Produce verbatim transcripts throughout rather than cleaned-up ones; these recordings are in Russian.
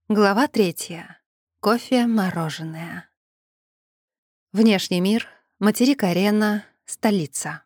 Глава третья. Кофе-мороженое. Внешний мир, материк Арена, столица.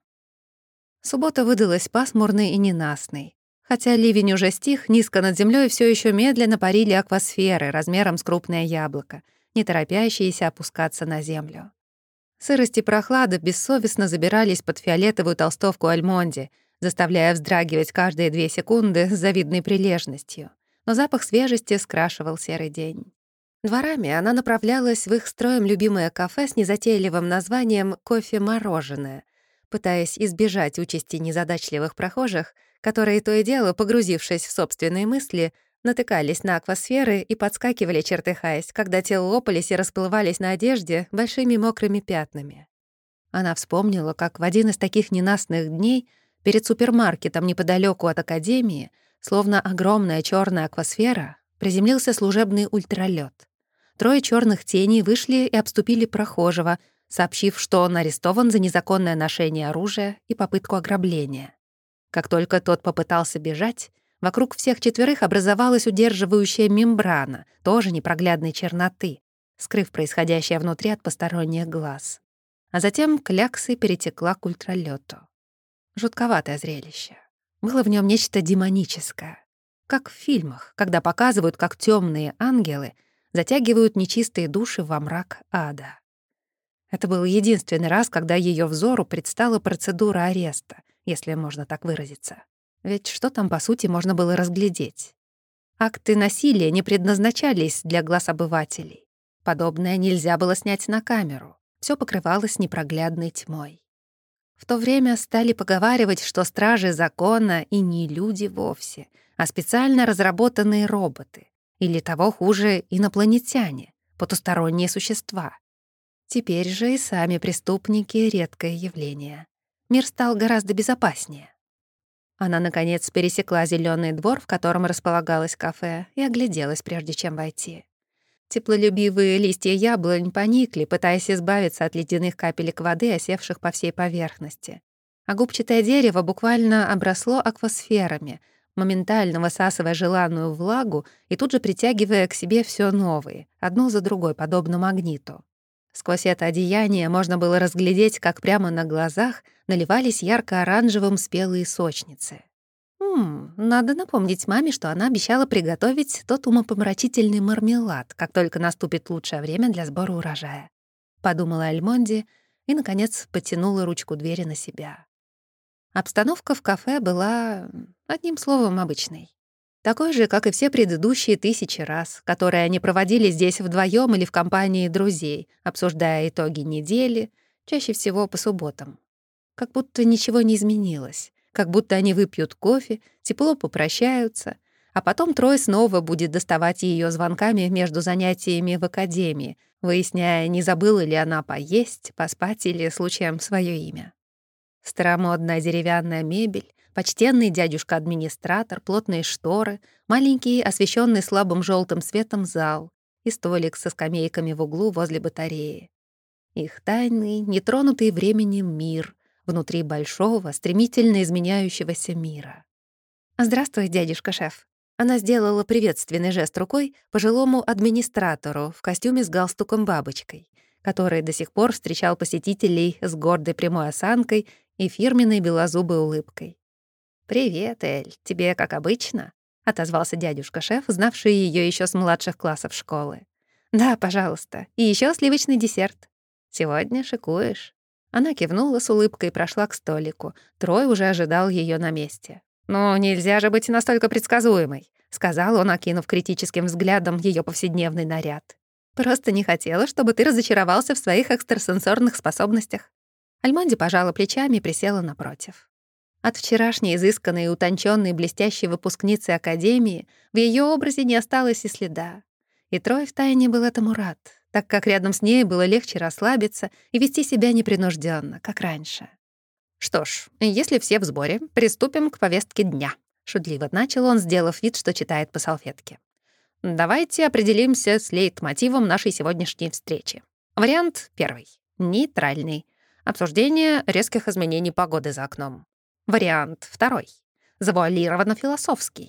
Суббота выдалась пасмурной и ненастной. Хотя ливень уже стих, низко над землей все еще медленно парили аквасферы размером с крупное яблоко, не торопящиеся опускаться на землю. Сырость и прохлада бессовестно забирались под фиолетовую толстовку Альмонди, заставляя вздрагивать каждые две секунды с завидной прилежностью. Но запах свежести скрашивал серый день. Дворами она направлялась в их строем любимое кафе с незатейливым названием «Кофе-мороженое», пытаясь избежать участи незадачливых прохожих, которые то и дело, погрузившись в собственные мысли, натыкались на аквасферы и подскакивали, чертыхаясь, когда те лопались и расплывались на одежде большими мокрыми пятнами. Она вспомнила, как в один из таких ненастных дней перед супермаркетом неподалеку от академии, словно огромная черная аквасфера, приземлился служебный ультралёт. Трое черных теней вышли и обступили прохожего, сообщив, что он арестован за незаконное ношение оружия и попытку ограбления. Как только тот попытался бежать, вокруг всех четверых образовалась удерживающая мембрана, тоже непроглядной черноты, скрыв происходящее внутри от посторонних глаз. А затем кляксой перетекла к ультралёту. Жутковатое зрелище. Было в нем нечто демоническое. Как в фильмах, когда показывают, как темные ангелы затягивают нечистые души во мрак ада. Это был единственный раз, когда ее взору предстала процедура ареста, если можно так выразиться. Ведь что там, по сути, можно было разглядеть? Акты насилия не предназначались для глаз обывателей. Подобное нельзя было снять на камеру. Все покрывалось непроглядной тьмой. В то время стали поговаривать, что стражи закона и не люди вовсе, а специально разработанные роботы, или того хуже инопланетяне, потусторонние существа. Теперь же и сами преступники — редкое явление. Мир стал гораздо безопаснее. Она, наконец, пересекла зеленый двор, в котором располагалось кафе, и огляделась, прежде чем войти. Теплолюбивые листья яблонь поникли, пытаясь избавиться от ледяных капелек воды, осевших по всей поверхности. А губчатое дерево буквально обросло аквасферами, моментально высасывая желанную влагу и тут же притягивая к себе все новые, одну за другой, подобно магниту. Сквозь это одеяние можно было разглядеть, как прямо на глазах наливались ярко-оранжевым спелые сочницы. М, надо напомнить маме, что она обещала приготовить тот умопомрачительный мармелад, как только наступит лучшее время для сбора урожая. Подумала Альмонди и, наконец, потянула ручку двери на себя. Обстановка в кафе была, одним словом, обычной. Такой же, как и все предыдущие тысячи раз, которые они проводили здесь вдвоем или в компании друзей, обсуждая итоги недели, чаще всего по субботам. Как будто ничего не изменилось. Как будто они выпьют кофе, тепло попрощаются, а потом Трой снова будет доставать ее звонками между занятиями в академии, выясняя, не забыла ли она поесть, поспать или случаем свое имя. Старомодная деревянная мебель, почтенный дядюшка-администратор, плотные шторы, маленький, освещенный слабым желтым светом зал и столик со скамейками в углу возле батареи. Их тайный, нетронутый временем мир — внутри большого, стремительно изменяющегося мира. «Здравствуй, дядюшка-шеф». Она сделала приветственный жест рукой пожилому администратору в костюме с галстуком-бабочкой, который до сих пор встречал посетителей с гордой прямой осанкой и фирменной белозубой улыбкой. «Привет, Эль, тебе как обычно?» — отозвался дядюшка-шеф, знавший ее еще с младших классов школы. «Да, пожалуйста. И еще сливочный десерт. Сегодня шикуешь». Она кивнула с улыбкой и прошла к столику. Трой уже ожидал ее на месте. «Ну, нельзя же быть настолько предсказуемой», — сказал он, окинув критическим взглядом ее повседневный наряд. «Просто не хотела, чтобы ты разочаровался в своих экстрасенсорных способностях». Альмонди пожала плечами и присела напротив. От вчерашней изысканной и утонченной блестящей выпускницы академии в ее образе не осталось и следа. И Трой втайне был этому рад, так как рядом с ней было легче расслабиться и вести себя непринужденно, как раньше. «Что ж, если все в сборе, приступим к повестке дня», — шутливо начал он, сделав вид, что читает по салфетке. «Давайте определимся с лейтмотивом нашей сегодняшней встречи. Вариант первый — нейтральный. Обсуждение резких изменений погоды за окном. Вариант второй — завуалированно философский.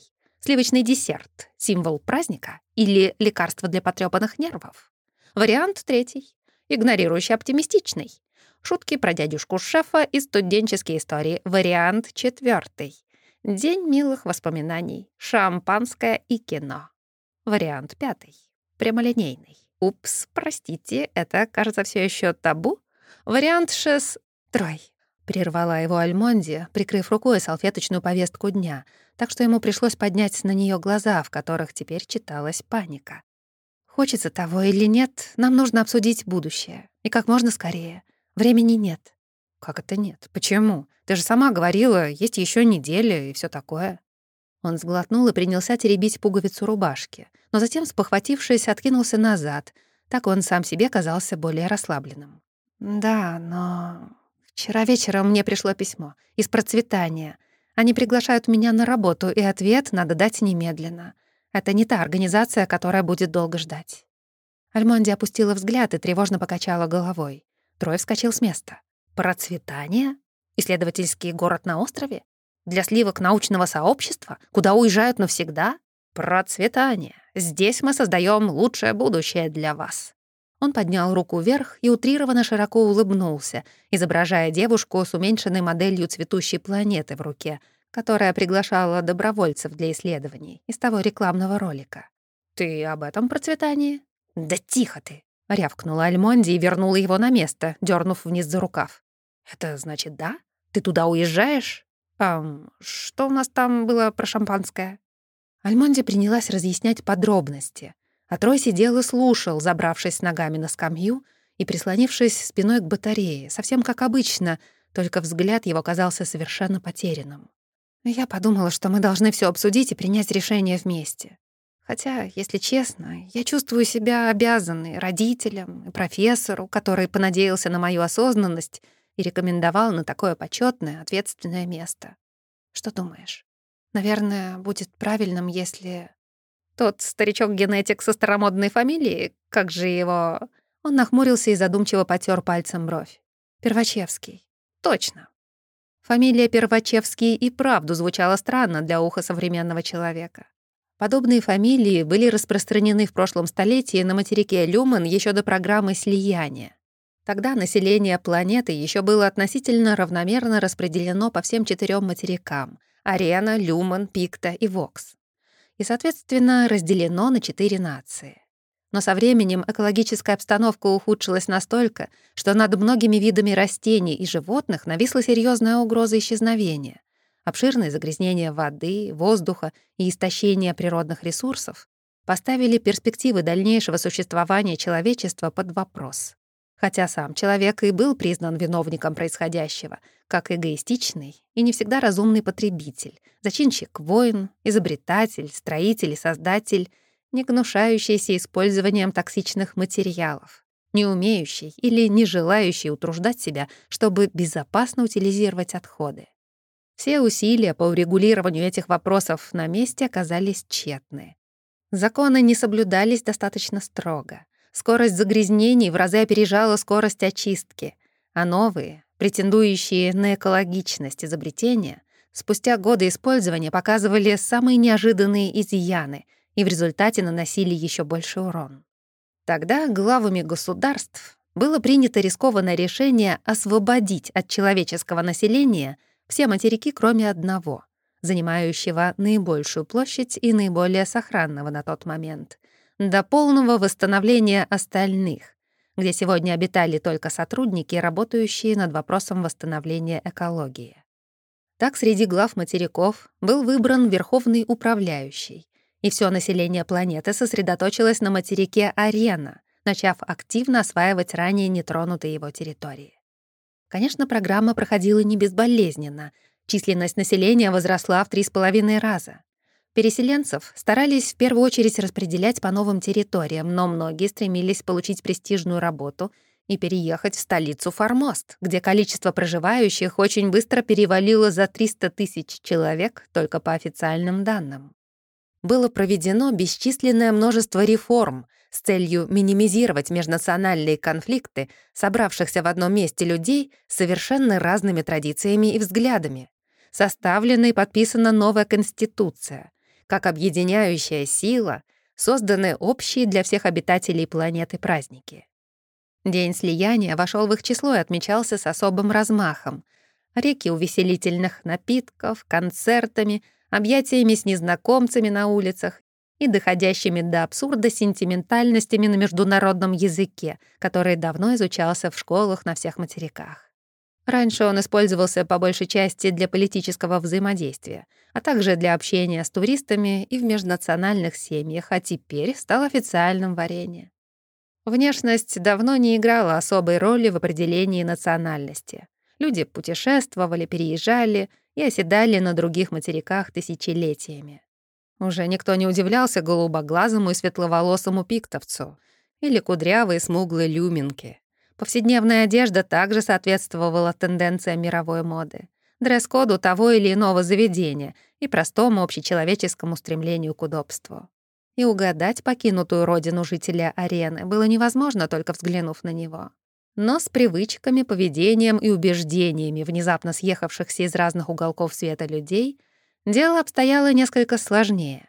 Сливочный десерт — символ праздника или лекарство для потрёпанных нервов? Вариант третий — игнорирующий оптимистичный. Шутки про дядюшку-шефа и студенческие истории. Вариант четвёртый — день милых воспоминаний, шампанское и кино. Вариант пятый — прямолинейный. Упс, простите, это, кажется, всё ещё табу. Вариант шест... Трой. Прервала его Альмонди, прикрыв рукой салфеточную повестку дня, так что ему пришлось поднять на неё глаза, в которых теперь читалась паника. Хочется того или нет, нам нужно обсудить будущее. И как можно скорее. Времени нет. Как это нет? Почему? Ты же сама говорила, есть ещё неделя и всё такое. Он сглотнул и принялся теребить пуговицу рубашки, но затем, спохватившись, откинулся назад. Так он сам себе казался более расслабленным. Да, но... Вчера вечером мне пришло письмо из процветания. Они приглашают меня на работу, и ответ надо дать немедленно. Это не та организация, которая будет долго ждать. Альмонди опустила взгляд и тревожно покачала головой. Трой вскочил с места. Процветание? Исследовательский город на острове? Для сливок научного сообщества? Куда уезжают навсегда? Процветание. Здесь мы создаем лучшее будущее для вас. Он поднял руку вверх и утрированно широко улыбнулся, изображая девушку с уменьшенной моделью цветущей планеты в руке, которая приглашала добровольцев для исследований из того рекламного ролика. «Ты об этом процветании?» «Да тихо ты!» — рявкнула Альмонди и вернула его на место, дернув вниз за рукав. «Это значит, да? Ты туда уезжаешь? Ам, что у нас там было про шампанское?» Альмонди принялась разъяснять подробности, а Трой сидел и слушал, забравшись ногами на скамью и прислонившись спиной к батарее, совсем как обычно, только взгляд его казался совершенно потерянным. Я подумала, что мы должны всё обсудить и принять решение вместе. Хотя, если честно, я чувствую себя обязанной родителям и профессору, который понадеялся на мою осознанность и рекомендовал на такое почётное, ответственное место. Что думаешь? Наверное, будет правильным, если... Тот старичок-генетик со старомодной фамилией, как же его... Он нахмурился и задумчиво потёр пальцем бровь. Первачевский. Точно. Фамилия Первачевский и правду звучала странно для уха современного человека. Подобные фамилии были распространены в прошлом столетии на материке Люмен ещё до программы слияния. Тогда население планеты ещё было относительно равномерно распределено по всем четырём материкам — Арена, Люмен, Пикта и Вокс. И, соответственно, разделено на четыре нации. Но со временем экологическая обстановка ухудшилась настолько, что над многими видами растений и животных нависла серьёзная угроза исчезновения. Обширное загрязнение воды, воздуха и истощение природных ресурсов поставили перспективы дальнейшего существования человечества под вопрос. Хотя сам человек и был признан виновником происходящего, как эгоистичный и не всегда разумный потребитель, зачинщик войн, изобретатель, строитель и создатель, не гнушающийся использованием токсичных материалов, не умеющий или не желающий утруждать себя, чтобы безопасно утилизировать отходы. Все усилия по урегулированию этих вопросов на месте оказались тщетны. Законы не соблюдались достаточно строго. Скорость загрязнений в разы опережала скорость очистки, а новые, претендующие на экологичность изобретения, спустя годы использования показывали самые неожиданные изъяны и в результате наносили еще больше урон. Тогда главами государств было принято рискованное решение освободить от человеческого населения все материки, кроме одного, занимающего наибольшую площадь и наиболее сохранного на тот момент, до полного восстановления остальных, где сегодня обитали только сотрудники, работающие над вопросом восстановления экологии. Так среди глав материков был выбран верховный управляющий, и все население планеты сосредоточилось на материке Арена, начав активно осваивать ранее нетронутые его территории. Конечно, программа проходила не безболезненно, численность населения возросла в три с половиной раза. Переселенцев старались в первую очередь распределять по новым территориям, но многие стремились получить престижную работу и переехать в столицу Формост, где количество проживающих очень быстро перевалило за триста тысяч человек только по официальным данным. Было проведено бесчисленное множество реформ с целью минимизировать межнациональные конфликты собравшихся в одном месте людей с совершенно разными традициями и взглядами. Составлена и подписана новая конституция, как объединяющая сила созданы общие для всех обитателей планеты праздники. День слияния вошел в их число и отмечался с особым размахом. Реки увеселительных напитков, концертами, объятиями с незнакомцами на улицах и доходящими до абсурда сентиментальностями на международном языке, который давно изучался в школах на всех материках. Раньше он использовался по большей части для политического взаимодействия, а также для общения с туристами и в межнациональных семьях, а теперь стал официальным в арене. Внешность давно не играла особой роли в определении национальности. Люди путешествовали, переезжали и оседали на других материках тысячелетиями. Уже никто не удивлялся голубоглазому и светловолосому пиктовцу или кудрявой смуглой люминке. Повседневная одежда также соответствовала тенденциям мировой моды, дресс-коду того или иного заведения и простому общечеловеческому стремлению к удобству. И угадать покинутую родину жителя арены было невозможно, только взглянув на него. Но с привычками, поведением и убеждениями внезапно съехавшихся из разных уголков света людей дело обстояло несколько сложнее.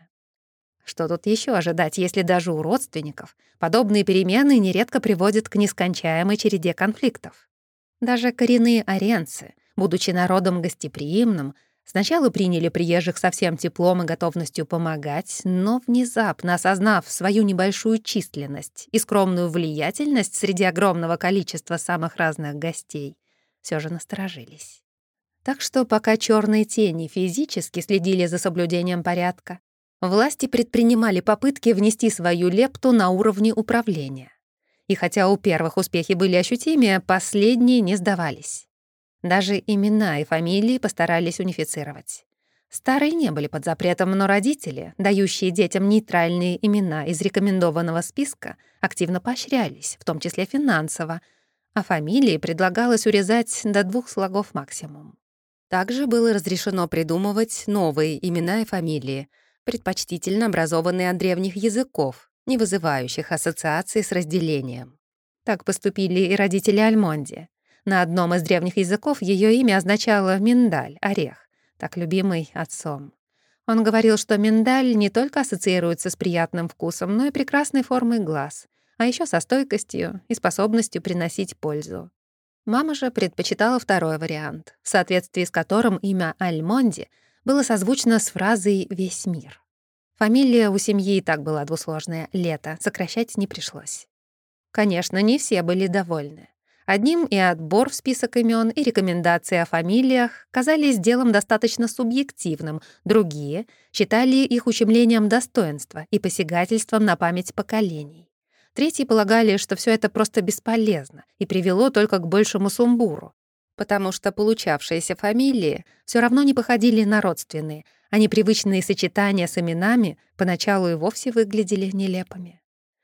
Что тут еще ожидать, если даже у родственников подобные перемены нередко приводят к нескончаемой череде конфликтов? Даже коренные аренцы, будучи народом гостеприимным, сначала приняли приезжих со всем теплом и готовностью помогать, но внезапно, осознав свою небольшую численность и скромную влиятельность среди огромного количества самых разных гостей, все же насторожились. Так что пока черные тени физически следили за соблюдением порядка, власти предпринимали попытки внести свою лепту на уровне управления. И хотя у первых успехи были ощутимее, последние не сдавались. Даже имена и фамилии постарались унифицировать. Старые не были под запретом, но родители, дающие детям нейтральные имена из рекомендованного списка, активно поощрялись, в том числе финансово, а фамилии предлагалось урезать до двух слогов максимум. Также было разрешено придумывать новые имена и фамилии, предпочтительно образованные от древних языков, не вызывающих ассоциаций с разделением. Так поступили и родители Альмонди. На одном из древних языков ее имя означало «миндаль», «орех», так любимый отцом. Он говорил, что миндаль не только ассоциируется с приятным вкусом, но и прекрасной формой глаз, а еще со стойкостью и способностью приносить пользу. Мама же предпочитала второй вариант, в соответствии с которым имя Альмонди было созвучно с фразой «весь мир». Фамилия у семьи и так была двусложная, Лето, сокращать не пришлось. Конечно, не все были довольны. Одним и отбор в список имен, и рекомендации о фамилиях казались делом достаточно субъективным, другие считали их ущемлением достоинства и посягательством на память поколений. Третьи полагали, что все это просто бесполезно и привело только к большему сумбуру, потому что получавшиеся фамилии все равно не походили на родственные, а непривычные сочетания с именами поначалу и вовсе выглядели нелепыми.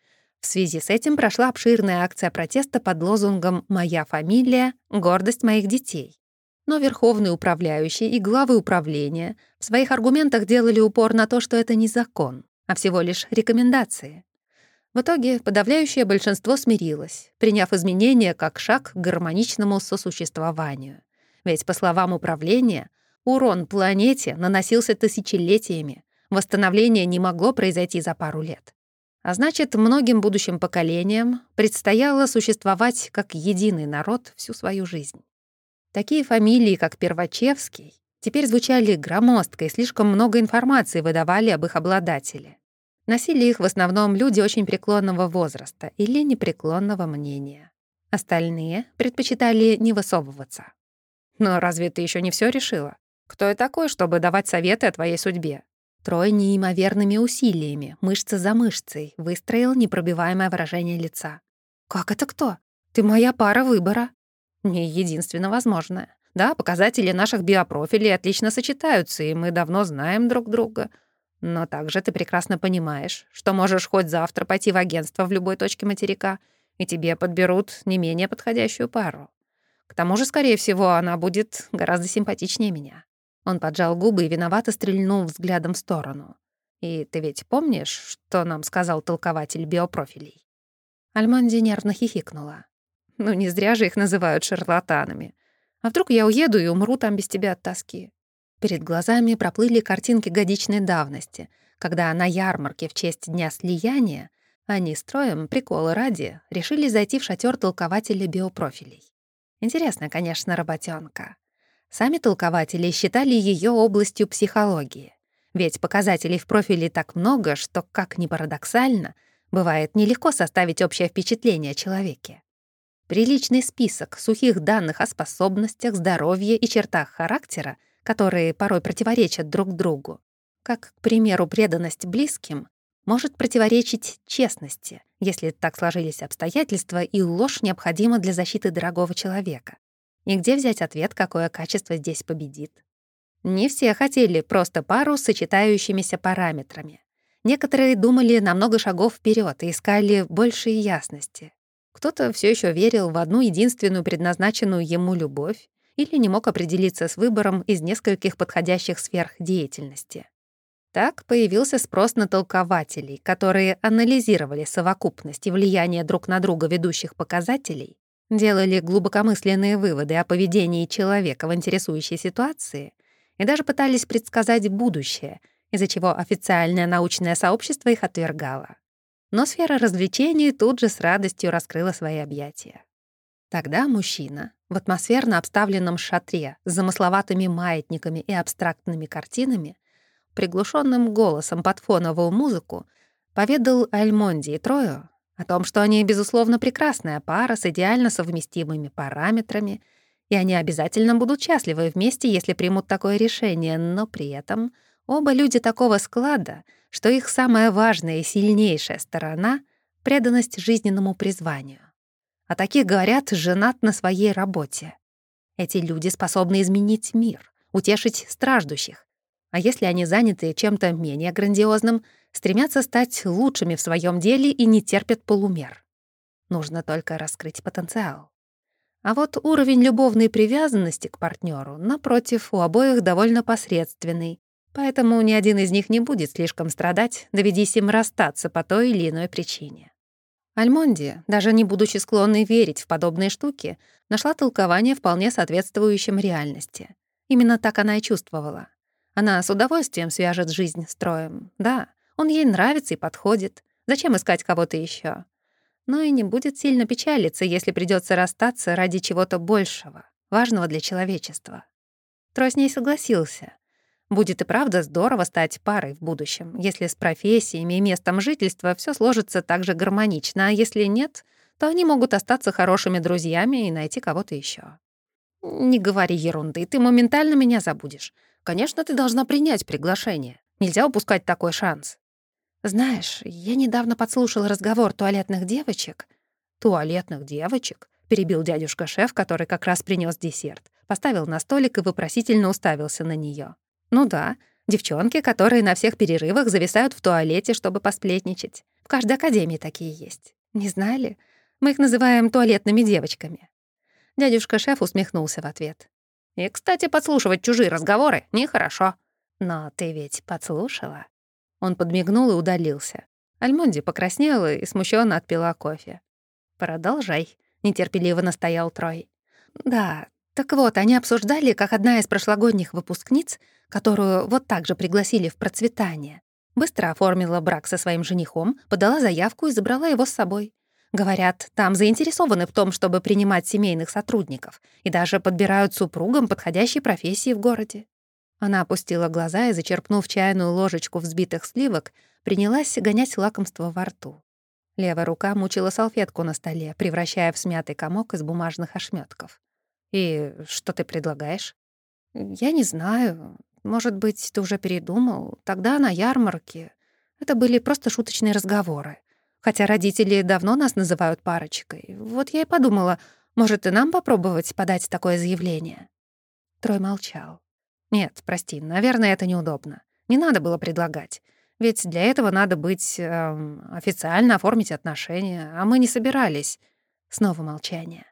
В связи с этим прошла обширная акция протеста под лозунгом «Моя фамилия — гордость моих детей». Но верховные управляющие и главы управления в своих аргументах делали упор на то, что это не закон, а всего лишь рекомендации. В итоге подавляющее большинство смирилось, приняв изменения как шаг к гармоничному сосуществованию. Ведь, по словам управления, урон планете наносился тысячелетиями, восстановление не могло произойти за пару лет. А значит, многим будущим поколениям предстояло существовать как единый народ всю свою жизнь. Такие фамилии, как Первачевский, теперь звучали громоздко и слишком много информации выдавали об их обладателе. Носили их в основном люди очень преклонного возраста или непреклонного мнения. Остальные предпочитали не высовываться. Но разве ты еще не все решила? Кто я такой, чтобы давать советы о твоей судьбе? Трой неимоверными усилиями, мышца за мышцей, выстроил непробиваемое выражение лица. «Как это кто? Ты моя пара выбора». «Не единственно возможное. Да, показатели наших биопрофилей отлично сочетаются, и мы давно знаем друг друга. Но также ты прекрасно понимаешь, что можешь хоть завтра пойти в агентство в любой точке материка, и тебе подберут не менее подходящую пару. К тому же, скорее всего, она будет гораздо симпатичнее меня». Он поджал губы и виновато стрельнул взглядом в сторону. «И ты ведь помнишь, что нам сказал толкователь биопрофилей?» Альмонди нервно хихикнула. «Ну, не зря же их называют шарлатанами. А вдруг я уеду и умру там без тебя от тоски?» Перед глазами проплыли картинки годичной давности, когда на ярмарке в честь Дня слияния они с Троем, прикола ради, решили зайти в шатер толкователя биопрофилей. Интересная, конечно, работенка. Сами толкователи считали ее областью психологии. Ведь показателей в профиле так много, что, как ни парадоксально, бывает нелегко составить общее впечатление о человеке. Приличный список сухих данных о способностях, здоровье и чертах характера, которые порой противоречат друг другу, как, к примеру, преданность близким, может противоречить честности, если так сложились обстоятельства и ложь необходима для защиты дорогого человека. И где взять ответ, какое качество здесь победит? Не все хотели просто пару с сочетающимися параметрами. Некоторые думали на много шагов вперед и искали большей ясности. Кто-то все еще верил в одну единственную предназначенную ему любовь или не мог определиться с выбором из нескольких подходящих сфер деятельности. Так появился спрос на толкователей, которые анализировали совокупность и влияние друг на друга ведущих показателей, делали глубокомысленные выводы о поведении человека в интересующей ситуации и даже пытались предсказать будущее, из-за чего официальное научное сообщество их отвергало. Но сфера развлечений тут же с радостью раскрыла свои объятия. Тогда мужчина в атмосферно обставленном шатре с замысловатыми маятниками и абстрактными картинами приглушенным голосом под фоновую музыку поведал Альмонде и Трою о том, что они, безусловно, прекрасная пара с идеально совместимыми параметрами, и они обязательно будут счастливы вместе, если примут такое решение, но при этом оба люди такого склада, что их самая важная и сильнейшая сторона — преданность жизненному призванию. О таких говорят «женат на своей работе». Эти люди способны изменить мир, утешить страждущих, а если они заняты чем-то менее грандиозным, стремятся стать лучшими в своем деле и не терпят полумер. Нужно только раскрыть потенциал. А вот уровень любовной привязанности к партнеру, напротив, у обоих довольно посредственный, поэтому ни один из них не будет слишком страдать, доведись им расстаться по той или иной причине. Альмонди, даже не будучи склонной верить в подобные штуки, нашла толкование, вполне соответствующим реальности. Именно так она и чувствовала. Она с удовольствием свяжет жизнь с Троем. Да, он ей нравится и подходит. Зачем искать кого-то еще? Но и не будет сильно печалиться, если придется расстаться ради чего-то большего, важного для человечества. Трой с ней согласился. Будет и правда здорово стать парой в будущем, если с профессиями и местом жительства все сложится так же гармонично, а если нет, то они могут остаться хорошими друзьями и найти кого-то еще. «Не говори ерунды, ты моментально меня забудешь. Конечно, ты должна принять приглашение. Нельзя упускать такой шанс». «Знаешь, я недавно подслушал разговор туалетных девочек». «Туалетных девочек?» — перебил дядюшка-шеф, который как раз принес десерт, поставил на столик и вопросительно уставился на нее. «Ну да, девчонки, которые на всех перерывах зависают в туалете, чтобы посплетничать. В каждой академии такие есть. Не знали? Мы их называем туалетными девочками». Дядюшка-шеф усмехнулся в ответ. «И, кстати, подслушивать чужие разговоры нехорошо». «Но ты ведь подслушала?» Он подмигнул и удалился. Альмонди покраснела и смущенно отпила кофе. «Продолжай», — нетерпеливо настоял Трой. «Да, так вот, они обсуждали, как одна из прошлогодних выпускниц, которую вот так же пригласили в процветание, быстро оформила брак со своим женихом, подала заявку и забрала его с собой. Говорят, там заинтересованы в том, чтобы принимать семейных сотрудников, и даже подбирают супругам подходящей профессии в городе». Она опустила глаза и, зачерпнув чайную ложечку взбитых сливок, принялась гонять лакомство во рту. Левая рука мучила салфетку на столе, превращая в смятый комок из бумажных ошметков. «И что ты предлагаешь?» «Я не знаю. Может быть, ты уже передумал? Тогда на ярмарке. Это были просто шуточные разговоры. Хотя родители давно нас называют парочкой. Вот я и подумала, может, и нам попробовать подать такое заявление?» Трой молчал. «Нет, прости, наверное, это неудобно. Не надо было предлагать. Ведь для этого надо быть... Эм, официально оформить отношения, а мы не собирались». Снова молчание.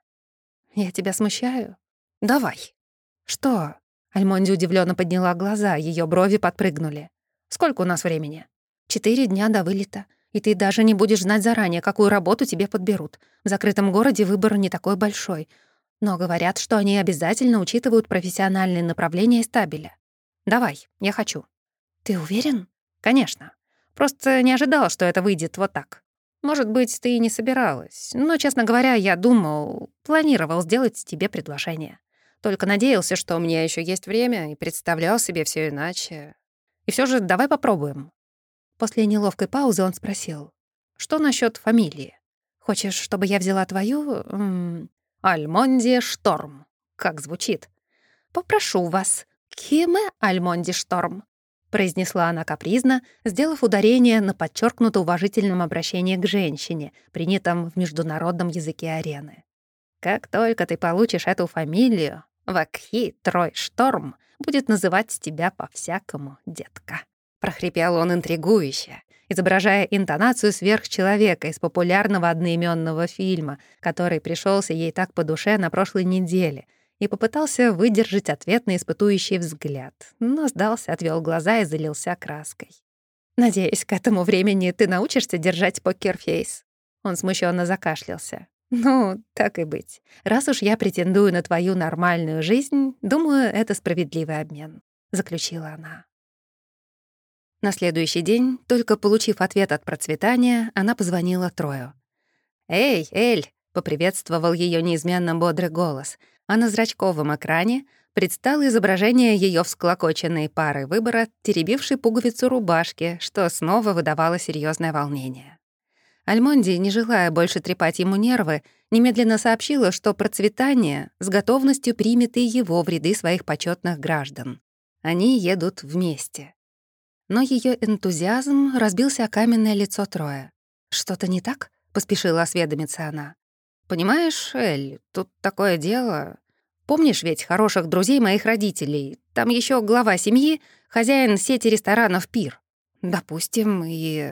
«Я тебя смущаю?» «Давай». «Что?» Альмонди удивленно подняла глаза, ее брови подпрыгнули. «Сколько у нас времени?» «Четыре дня до вылета. И ты даже не будешь знать заранее, какую работу тебе подберут. В закрытом городе выбор не такой большой. Но говорят, что они обязательно учитывают профессиональные направления из табеля. Давай, я хочу». «Ты уверен?» «Конечно. Просто не ожидал, что это выйдет вот так. Может быть, ты и не собиралась, но, честно говоря, я думал, планировал сделать тебе предложение. Только надеялся, что у меня еще есть время, и представлял себе все иначе. И все же давай попробуем». После неловкой паузы он спросил: «Что насчет фамилии? Хочешь, чтобы я взяла твою? М, Альмонди Шторм. Как звучит? Попрошу вас, Киме Альмонди Шторм», произнесла она капризно, сделав ударение на подчеркнуто уважительном обращении к женщине, принятом в международном языке арены. «Как только ты получишь эту фамилию, Вакхи Трой Шторм будет называть тебя по-всякому, детка», — прохрипел он интригующе, изображая интонацию сверхчеловека из популярного одноименного фильма, который пришелся ей так по душе на прошлой неделе, и попытался выдержать ответный испытующий взгляд, но сдался, отвел глаза и залился краской. «Надеюсь, к этому времени ты научишься держать покерфейс». Он смущенно закашлялся. «Ну, так и быть. Раз уж я претендую на твою нормальную жизнь, думаю, это справедливый обмен», — заключила она. На следующий день, только получив ответ от процветания, она позвонила Трою. «Эй, Эль!» — поприветствовал ее неизменно бодрый голос, а на зрачковом экране предстало изображение ее всклокоченной пары выбора, теребившей пуговицу рубашки, что снова выдавало серьезное волнение. Альмонди, не желая больше трепать ему нервы, немедленно сообщила, что процветание с готовностью примет и его в ряды своих почетных граждан. Они едут вместе. Но ее энтузиазм разбился о каменное лицо Троя. «Что-то не так?» — поспешила осведомиться она. «Понимаешь, Эль, тут такое дело. Помнишь ведь хороших друзей моих родителей? Там еще глава семьи, хозяин сети ресторанов «Пир». Допустим, и...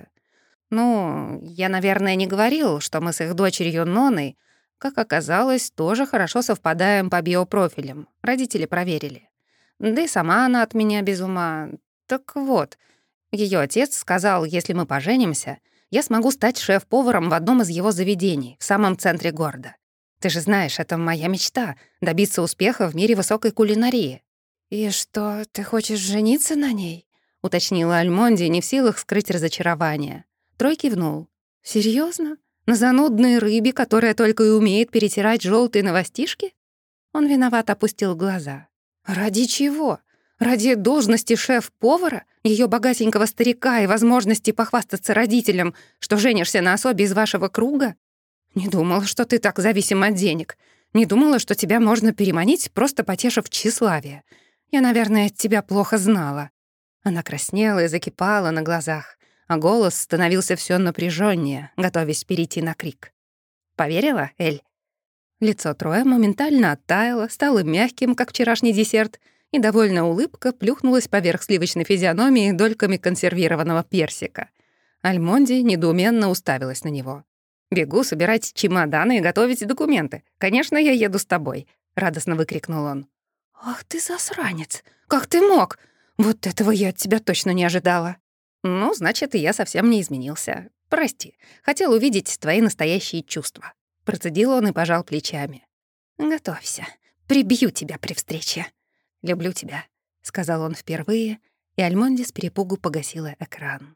Ну, я, наверное, не говорил, что мы с их дочерью Ноной, как оказалось, тоже хорошо совпадаем по биопрофилям. Родители проверили. Да и сама она от меня без ума. Так вот, ее отец сказал, если мы поженимся, я смогу стать шеф-поваром в одном из его заведений, в самом центре города. Ты же знаешь, это моя мечта — добиться успеха в мире высокой кулинарии. «И что, ты хочешь жениться на ней?» — уточнила Альмонди, не в силах скрыть разочарование. Трой кивнул. «Серьёзно? На занудной рыбе, которая только и умеет перетирать жёлтые новостишки?» Он виновато опустил глаза. «Ради чего? Ради должности шеф-повара, её богатенького старика и возможности похвастаться родителям, что женишься на особе из вашего круга? Не думала, что ты так зависим от денег. Не думала, что тебя можно переманить, просто потешив тщеславие. Я, наверное, тебя плохо знала». Она краснела и закипала на глазах, а голос становился всё напряжённее, готовясь перейти на крик. «Поверила, Эль?» Лицо Троя моментально оттаяло, стало мягким, как вчерашний десерт, и довольная улыбка плюхнулась поверх сливочной физиономии дольками консервированного персика. Альмонди недоуменно уставилась на него. «Бегу собирать чемоданы и готовить документы. Конечно, я еду с тобой», — радостно выкрикнул он. «Ах ты засранец! Как ты мог? Вот этого я от тебя точно не ожидала». «Ну, значит, я совсем не изменился. Прости, хотел увидеть твои настоящие чувства». Процедил он и пожал плечами. «Готовься. Прибью тебя при встрече. Люблю тебя», — сказал он впервые, и Альмонди с перепугу погасила экран.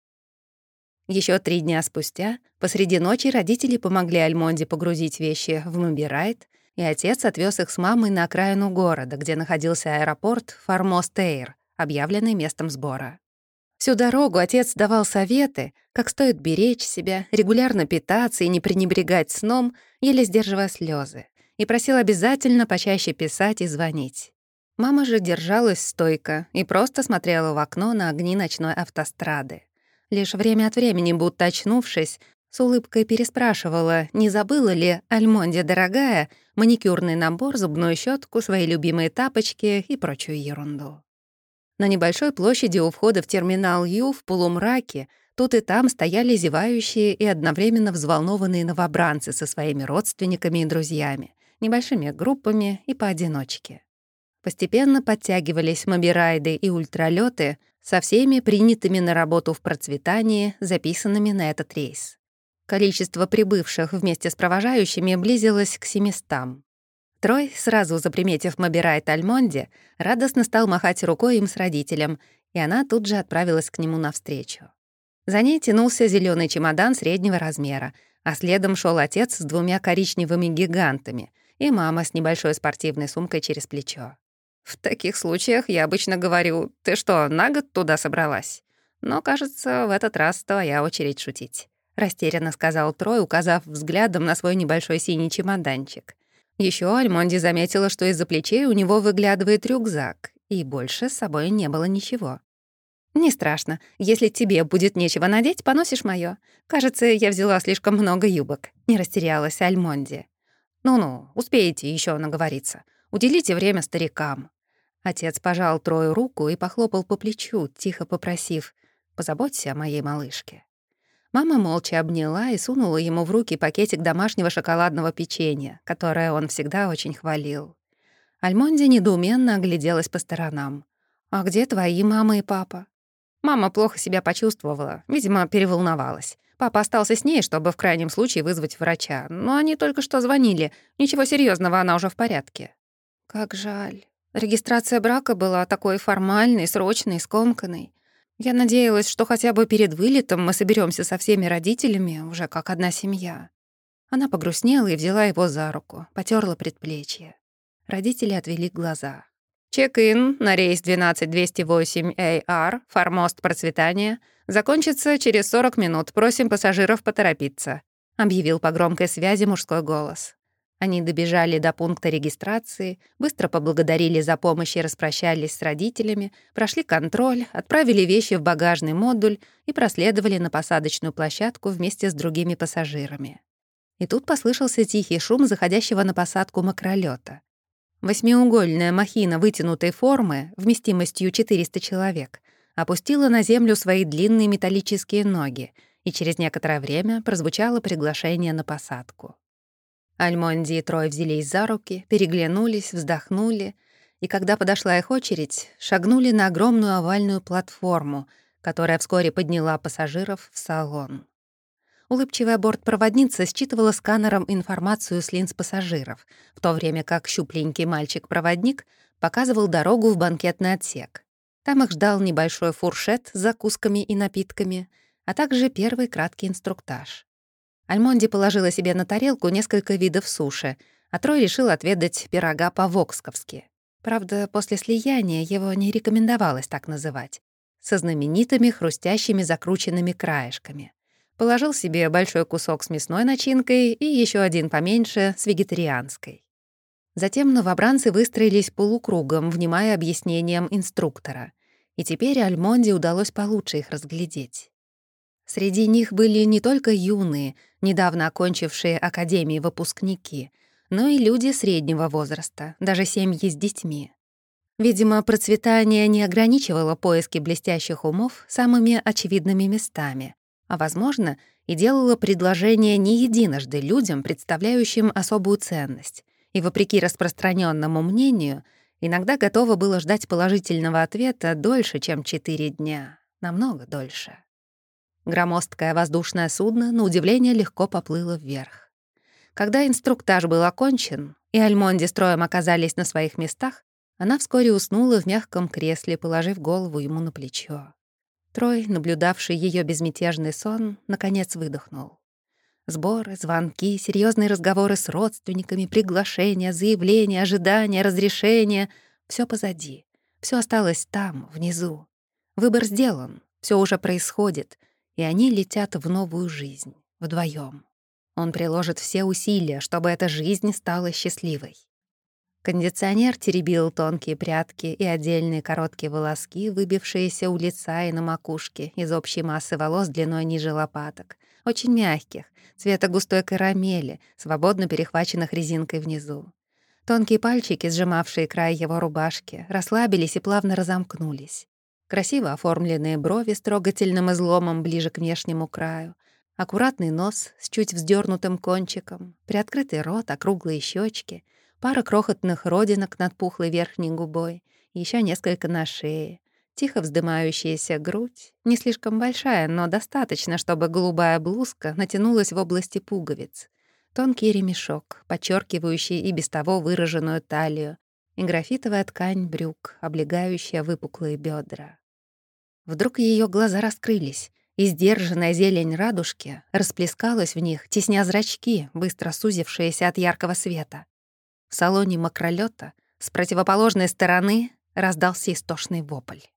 Еще три дня спустя, посреди ночи, родители помогли Альмонди погрузить вещи в Мобирайт, и отец отвез их с мамой на окраину города, где находился аэропорт Формост-Эйр, объявленный местом сбора. Всю дорогу отец давал советы, как стоит беречь себя, регулярно питаться и не пренебрегать сном, еле сдерживая слезы, и просил обязательно почаще писать и звонить. Мама же держалась стойко и просто смотрела в окно на огни ночной автострады. Лишь время от времени, будто очнувшись, с улыбкой переспрашивала, не забыла ли Альмонди дорогая маникюрный набор, зубную щетку, свои любимые тапочки и прочую ерунду. На небольшой площади у входа в терминал Ю в полумраке тут и там стояли зевающие и одновременно взволнованные новобранцы со своими родственниками и друзьями, небольшими группами и поодиночке. Постепенно подтягивались мобирайды и ультралёты со всеми принятыми на работу в процветании, записанными на этот рейс. Количество прибывших вместе с провожающими близилось к семистам. Трой, сразу заприметив мобирайд Альмонди, радостно стал махать рукой им с родителем, и она тут же отправилась к нему навстречу. За ней тянулся зеленый чемодан среднего размера, а следом шел отец с двумя коричневыми гигантами и мама с небольшой спортивной сумкой через плечо. В таких случаях я обычно говорю: «Ты что, на год туда собралась?» Но, кажется, в этот раз твоя очередь шутить. Растерянно сказал Трой, указав взглядом на свой небольшой синий чемоданчик. Еще Альмонди заметила, что из-за плечей у него выглядывает рюкзак, и больше с собой не было ничего. «Не страшно. Если тебе будет нечего надеть, поносишь моё. Кажется, я взяла слишком много юбок», — не растерялась Альмонди. «Ну-ну, успеете еще наговориться. Уделите время старикам». Отец пожал Трою руку и похлопал по плечу, тихо попросив: «Позаботься о моей малышке». Мама молча обняла и сунула ему в руки пакетик домашнего шоколадного печенья, которое он всегда очень хвалил. Альмонди недоуменно огляделась по сторонам. «А где твои мама и папа?» Мама плохо себя почувствовала, видимо, переволновалась. Папа остался с ней, чтобы в крайнем случае вызвать врача, но они только что звонили. Ничего серьезного, она уже в порядке. Как жаль. Регистрация брака была такой формальной, срочной, скомканной. Я надеялась, что хотя бы перед вылетом мы соберемся со всеми родителями, уже как одна семья. Она погрустнела и взяла его за руку, потёрла предплечье. Родители отвели глаза. «Чек-ин на рейс двенадцать двести восемь эй ар, Формост Процветания, закончится через сорок минут. Просим пассажиров поторопиться», — объявил по громкой связи мужской голос. Они добежали до пункта регистрации, быстро поблагодарили за помощь и распрощались с родителями, прошли контроль, отправили вещи в багажный модуль и проследовали на посадочную площадку вместе с другими пассажирами. И тут послышался тихий шум заходящего на посадку макролёта. Восьмиугольная махина вытянутой формы, вместимостью четыреста человек, опустила на землю свои длинные металлические ноги, и через некоторое время прозвучало приглашение на посадку. Альмонди и Трой взялись за руки, переглянулись, вздохнули, и когда подошла их очередь, шагнули на огромную овальную платформу, которая вскоре подняла пассажиров в салон. Улыбчивая бортпроводница считывала сканером информацию с линз пассажиров, в то время как щупленький мальчик-проводник показывал дорогу в банкетный отсек. Там их ждал небольшой фуршет с закусками и напитками, а также первый краткий инструктаж. Альмонди положила себе на тарелку несколько видов суши, а Трой решил отведать пирога по-воксковски. Правда, после слияния его не рекомендовалось так называть. Со знаменитыми хрустящими закрученными краешками. Положил себе большой кусок с мясной начинкой и еще один поменьше с вегетарианской. Затем новобранцы выстроились полукругом, внимая объяснениям инструктора. И теперь Альмонди удалось получше их разглядеть. Среди них были не только юные, недавно окончившие академии выпускники, но и люди среднего возраста, даже семьи с детьми. Видимо, процветание не ограничивало поиски блестящих умов самыми очевидными местами, а, возможно, и делало предложение не единожды людям, представляющим особую ценность, и, вопреки распространенному мнению, иногда готово было ждать положительного ответа дольше, чем четыре дня, намного дольше. Громоздкое воздушное судно, на удивление, легко поплыло вверх. Когда инструктаж был окончен, и Альмонди с Троем оказались на своих местах, она вскоре уснула в мягком кресле, положив голову ему на плечо. Трой, наблюдавший ее безмятежный сон, наконец выдохнул. Сборы, звонки, серьезные разговоры с родственниками, приглашения, заявления, ожидания, разрешения — все позади. Все осталось там, внизу. Выбор сделан, все уже происходит — и они летят в новую жизнь, вдвоем. Он приложит все усилия, чтобы эта жизнь стала счастливой. Кондиционер теребил тонкие прядки и отдельные короткие волоски, выбившиеся у лица и на макушке из общей массы волос длиной ниже лопаток, очень мягких, цвета густой карамели, свободно перехваченных резинкой внизу. Тонкие пальчики, сжимавшие край его рубашки, расслабились и плавно разомкнулись. Красиво оформленные брови с трогательным изломом ближе к внешнему краю, аккуратный нос с чуть вздернутым кончиком, приоткрытый рот, округлые щечки, пара крохотных родинок над пухлой верхней губой, еще несколько на шее, тихо вздымающаяся грудь, не слишком большая, но достаточно, чтобы голубая блузка натянулась в области пуговиц, тонкий ремешок, подчеркивающий и без того выраженную талию, и графитовая ткань брюк, облегающая выпуклые бедра. Вдруг ее глаза раскрылись, и сдержанная зелень радужки расплескалась в них, тесня зрачки, быстро сузившиеся от яркого света. В салоне макролёта с противоположной стороны раздался истошный вопль.